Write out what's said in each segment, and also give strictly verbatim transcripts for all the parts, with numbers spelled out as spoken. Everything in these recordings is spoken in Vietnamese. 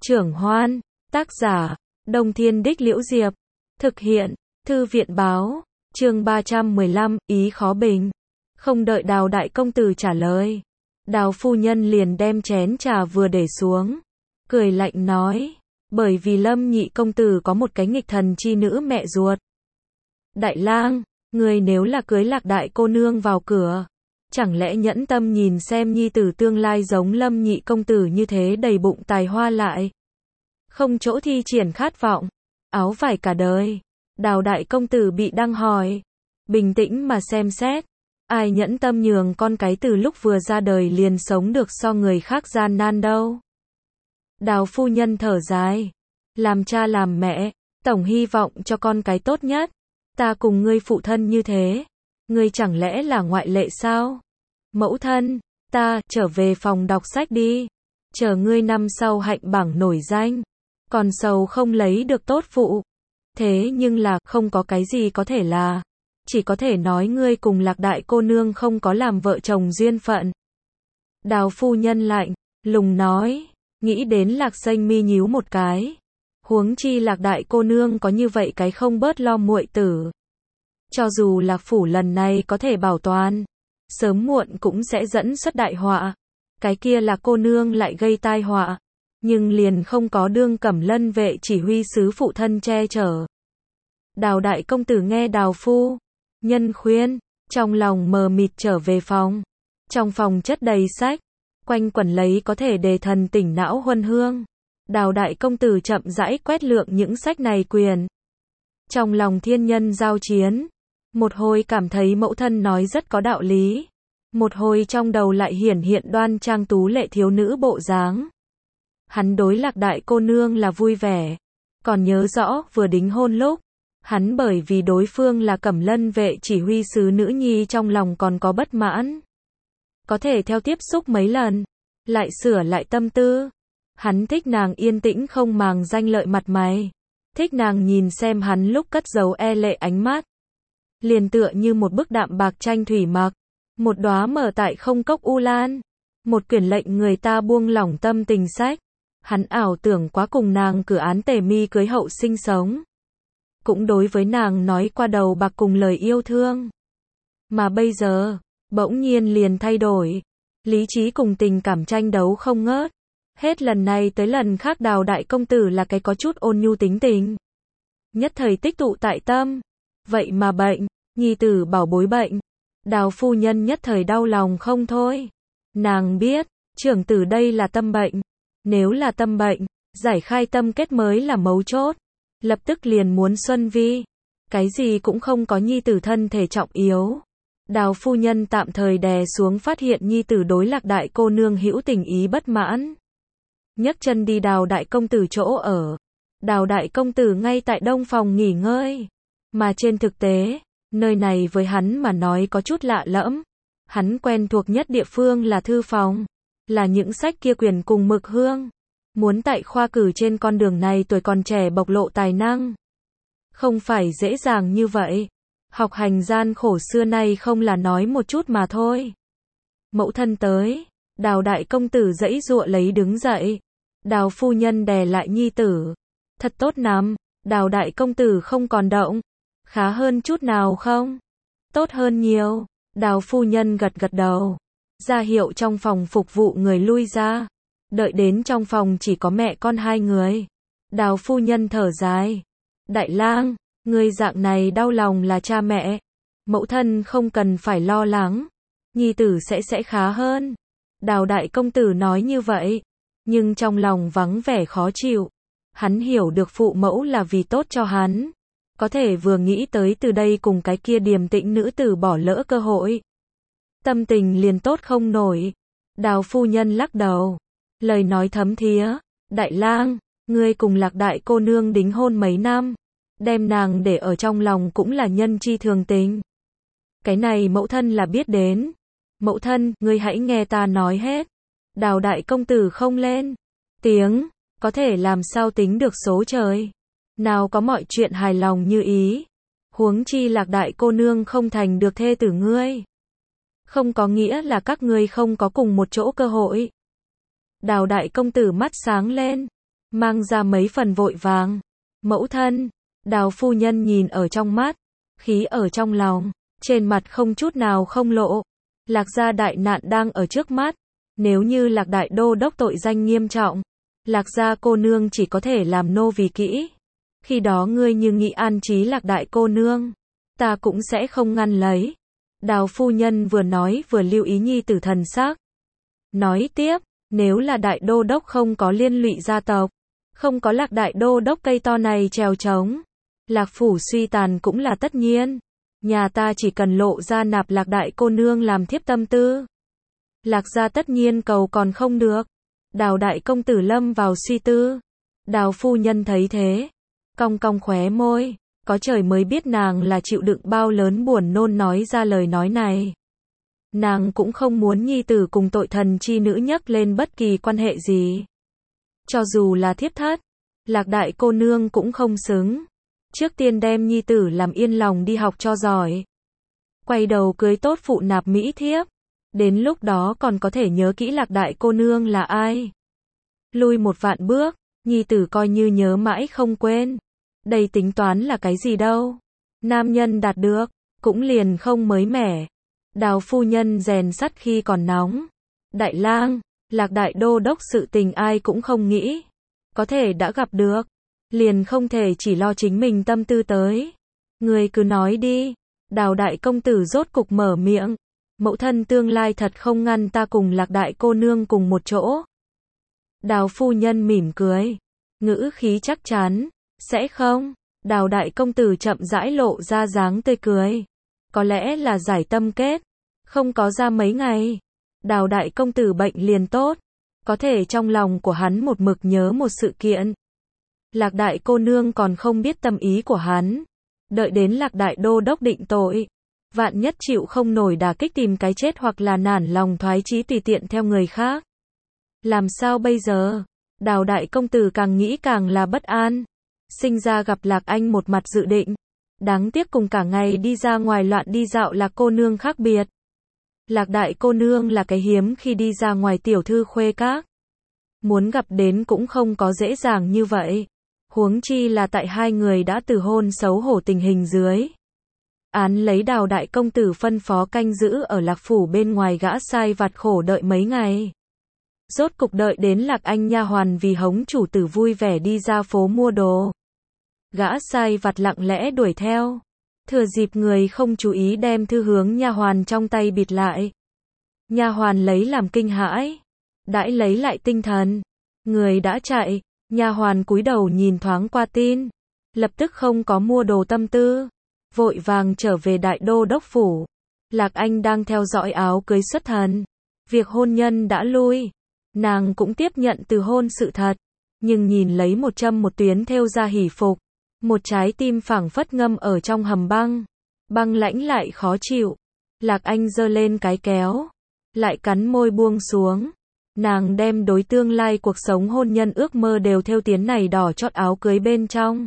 Trưởng Hoan, tác giả, Đông Thiên Đích Liễu Diệp, thực hiện, Thư viện báo, chương ba trăm mười lăm, ý khó bình. Không đợi Đào đại công tử trả lời, Đào phu nhân liền đem chén trà vừa để xuống, cười lạnh nói, bởi vì Lâm nhị công tử có một cái nghịch thần chi nữ mẹ ruột. Đại lang, người nếu là cưới Lạc đại cô nương vào cửa, chẳng lẽ nhẫn tâm nhìn xem nhi tử tương lai giống Lâm nhị công tử như thế đầy bụng tài hoa lại không chỗ thi triển khát vọng, áo vải cả đời. Đào đại công tử bị đăng hỏi, bình tĩnh mà xem xét, ai nhẫn tâm nhường con cái từ lúc vừa ra đời liền sống được so người khác gian nan đâu. Đào phu nhân thở dài, làm cha làm mẹ, tổng hy vọng cho con cái tốt nhất. Ta cùng ngươi phụ thân như thế, ngươi chẳng lẽ là ngoại lệ sao? Mẫu thân, ta, trở về phòng đọc sách đi, chờ ngươi năm sau hạnh bảng nổi danh, còn sầu không lấy được tốt phụ. Thế nhưng là, không có cái gì có thể là, chỉ có thể nói ngươi cùng Lạc đại cô nương không có làm vợ chồng duyên phận. Đào phu nhân lạnh lùng nói, nghĩ đến Lạc Xanh mi nhíu một cái. Huống chi Lạc đại cô nương có như vậy cái không bớt lo muội tử. Cho dù Lạc phủ lần này có thể bảo toàn, sớm muộn cũng sẽ dẫn xuất đại họa. Cái kia là cô nương lại gây tai họa, nhưng liền không có đương Cẩm Lân vệ chỉ huy sứ phụ thân che chở. Đào đại công tử nghe Đào phu nhân khuyên, trong lòng mờ mịt trở về phòng. Trong phòng chất đầy sách, quanh quẩn lấy có thể đề thần tỉnh não huân hương. Đào đại công tử chậm rãi quét lượng những sách này quyền. Trong lòng thiên nhân giao chiến, một hồi cảm thấy mẫu thân nói rất có đạo lý, một hồi trong đầu lại hiển hiện đoan trang tú lệ thiếu nữ bộ dáng. Hắn đối Lạc đại cô nương là vui vẻ, còn nhớ rõ vừa đính hôn lúc, hắn bởi vì đối phương là Cẩm Lân vệ chỉ huy sứ nữ nhi trong lòng còn có bất mãn. Có thể theo tiếp xúc mấy lần, lại sửa lại tâm tư. Hắn thích nàng yên tĩnh không màng danh lợi mặt mày, thích nàng nhìn xem hắn lúc cất giấu e lệ ánh mắt. Liền tựa như một bức đạm bạc tranh thủy mặc, một đóa mở tại không cốc u lan, một quyển lệnh người ta buông lỏng tâm tình sách. Hắn ảo tưởng quá cùng nàng cử án tề mi cưới hậu sinh sống, cũng đối với nàng nói qua đầu bạc cùng lời yêu thương. Mà bây giờ, bỗng nhiên liền thay đổi, lý trí cùng tình cảm tranh đấu không ngớt. Hết lần này tới lần khác Đào đại công tử là cái có chút ôn nhu tính tình, nhất thời tích tụ tại tâm. Vậy mà bệnh, nhi tử bảo bối bệnh, Đào phu nhân nhất thời đau lòng không thôi. Nàng biết, trưởng tử đây là tâm bệnh. Nếu là tâm bệnh, giải khai tâm kết mới là mấu chốt. Lập tức liền muốn xuân vi, cái gì cũng không có nhi tử thân thể trọng yếu. Đào phu nhân tạm thời đè xuống phát hiện nhi tử đối Lạc đại cô nương hữu tình ý bất mãn, nhấc chân đi Đào đại công tử chỗ ở. Đào đại công tử ngay tại đông phòng nghỉ ngơi, mà trên thực tế, nơi này với hắn mà nói có chút lạ lẫm. Hắn quen thuộc nhất địa phương là thư phòng, là những sách kia quyển cùng mực hương. Muốn tại khoa cử trên con đường này tuổi còn trẻ bộc lộ tài năng, không phải dễ dàng như vậy. Học hành gian khổ xưa nay không là nói một chút mà thôi. Mẫu thân tới, Đào đại công tử giãy giụa lấy đứng dậy. Đào phu nhân đè lại nhi tử. Thật tốt lắm, Đào đại công tử không còn động. Khá hơn chút nào không? Tốt hơn nhiều. Đào phu nhân gật gật đầu, ra hiệu trong phòng phục vụ người lui ra. Đợi đến trong phòng chỉ có mẹ con hai người, Đào phu nhân thở dài. Đại lang, ngươi dạng này đau lòng là cha mẹ. Mẫu thân không cần phải lo lắng, nhi tử sẽ sẽ khá hơn. Đào đại công tử nói như vậy, nhưng trong lòng vắng vẻ khó chịu. Hắn hiểu được phụ mẫu là vì tốt cho hắn, có thể vừa nghĩ tới từ đây cùng cái kia điềm tĩnh nữ tử bỏ lỡ cơ hội, tâm tình liền tốt không nổi. Đào phu nhân lắc đầu, lời nói thấm thía. Đại lang, ngươi cùng Lạc đại cô nương đính hôn mấy năm, đem nàng để ở trong lòng cũng là nhân chi thường tình. Cái này mẫu thân là biết đến. Mẫu thân, ngươi hãy nghe ta nói hết. Đào đại công tử không lên tiếng, có thể làm sao tính được số trời. Nào có mọi chuyện hài lòng như ý. Huống chi Lạc đại cô nương không thành được thê tử ngươi, không có nghĩa là các ngươi không có cùng một chỗ cơ hội. Đào đại công tử mắt sáng lên, mang ra mấy phần vội vàng. Mẫu thân, Đào phu nhân nhìn ở trong mắt, khí ở trong lòng, trên mặt không chút nào không lộ. Lạc gia đại nạn đang ở trước mắt, nếu như Lạc đại đô đốc tội danh nghiêm trọng, Lạc gia cô nương chỉ có thể làm nô vì kỹ. Khi đó ngươi như nghị an trí Lạc đại cô nương, ta cũng sẽ không ngăn lấy. Đào phu nhân vừa nói vừa lưu ý nhi tử thần sắc. Nói tiếp, nếu là đại đô đốc không có liên lụy gia tộc, không có Lạc đại đô đốc cây to này trèo trống, Lạc phủ suy tàn cũng là tất nhiên. Nhà ta chỉ cần lộ ra nạp Lạc đại cô nương làm thiếp tâm tư, Lạc gia tất nhiên cầu còn không được. Đào đại công tử lâm vào suy tư. Đào phu nhân thấy thế, cong cong khóe môi, có trời mới biết nàng là chịu đựng bao lớn buồn nôn nói ra lời nói này. Nàng cũng không muốn nhi tử cùng tội thần chi nữ nhắc lên bất kỳ quan hệ gì. Cho dù là thiếp thất, Lạc đại cô nương cũng không xứng. Trước tiên đem nhi tử làm yên lòng đi học cho giỏi. Quay đầu cưới tốt phụ nạp mỹ thiếp. Đến lúc đó còn có thể nhớ kỹ Lạc đại cô nương là ai. Lui một vạn bước, nhi tử coi như nhớ mãi không quên. Đây tính toán là cái gì đâu. Nam nhân đạt được, cũng liền không mới mẻ. Đào phu nhân rèn sắt khi còn nóng. Đại lang, Lạc đại đô đốc sự tình ai cũng không nghĩ. Có thể đã gặp được, liền không thể chỉ lo chính mình tâm tư tới. Người cứ nói đi. Đào đại công tử rốt cục mở miệng. Mẫu thân tương lai thật không ngăn ta cùng Lạc đại cô nương cùng một chỗ. Đào phu nhân mỉm cười, ngữ khí chắc chắn, sẽ không. Đào đại công tử chậm rãi lộ ra dáng tươi cười. Có lẽ là giải tâm kết, không có ra mấy ngày, Đào đại công tử bệnh liền tốt. Có thể trong lòng của hắn một mực nhớ một sự kiện. Lạc đại cô nương còn không biết tâm ý của hắn. Đợi đến Lạc đại đô đốc định tội, vạn nhất chịu không nổi đả kích tìm cái chết hoặc là nản lòng thoái chí tùy tiện theo người khác. Làm sao bây giờ? Đào đại công tử càng nghĩ càng là bất an. Sinh ra gặp Lạc Anh một mặt dự định. Đáng tiếc cùng cả ngày đi ra ngoài loạn đi dạo Lạc cô nương khác biệt. Lạc đại cô nương là cái hiếm khi đi ra ngoài tiểu thư khuê các. Muốn gặp đến cũng không có dễ dàng như vậy. Huống chi là tại hai người đã từ hôn xấu hổ tình hình dưới. Án lấy Đào đại công tử phân phó canh giữ ở Lạc phủ bên ngoài gã sai vặt khổ đợi mấy ngày. Rốt cục đợi đến Lạc Anh nha hoàn vì hống chủ tử vui vẻ đi ra phố mua đồ. Gã sai vặt lặng lẽ đuổi theo. Thừa dịp người không chú ý đem thư hướng nha hoàn trong tay bịt lại. Nha hoàn lấy làm kinh hãi. Đãi lấy lại tinh thần. Người đã chạy. Nha hoàn cúi đầu nhìn thoáng qua tin. Lập tức không có mua đồ tâm tư. Vội vàng trở về đại đô đốc phủ. Lạc Anh đang theo dõi áo cưới xuất thần. Việc hôn nhân đã lui. Nàng cũng tiếp nhận từ hôn sự thật. Nhưng nhìn lấy một châm một tuyến thêu ra hỉ phục. Một trái tim phảng phất ngâm ở trong hầm băng. Băng lãnh lại khó chịu. Lạc Anh giơ lên cái kéo. Lại cắn môi buông xuống. Nàng đem đối tương lai cuộc sống hôn nhân ước mơ đều thêu tiến này đỏ chót áo cưới bên trong.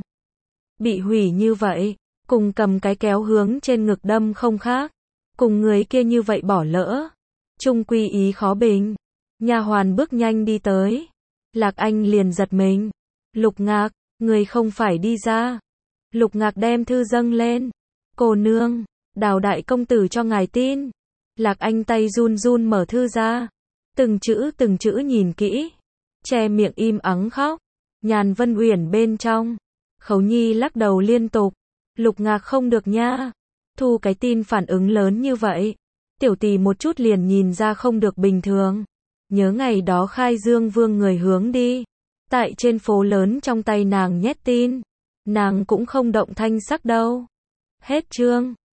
Bị hủy như vậy. Cùng cầm cái kéo hướng trên ngực đâm không khác. Cùng người kia như vậy bỏ lỡ. Trung quy ý khó bình. Nha hoàn bước nhanh đi tới. Lạc Anh liền giật mình. Lục Ngạc, người không phải đi ra. Lục Ngạc đem thư dâng lên. Cô nương, Đào đại công tử cho ngài tin. Lạc Anh tay run run mở thư ra. Từng chữ từng chữ nhìn kỹ. Che miệng im ắng khóc. Nhàn Vân Uyển bên trong. Khấu Nhi lắc đầu liên tục. Lục Ngạc không được nha. Thu cái tin phản ứng lớn như vậy. Tiểu tỷ một chút liền nhìn ra không được bình thường. Nhớ ngày đó khai dương vương người hướng đi. Tại trên phố lớn trong tay nàng nhét tin. Nàng cũng không động thanh sắc đâu. Hết chương.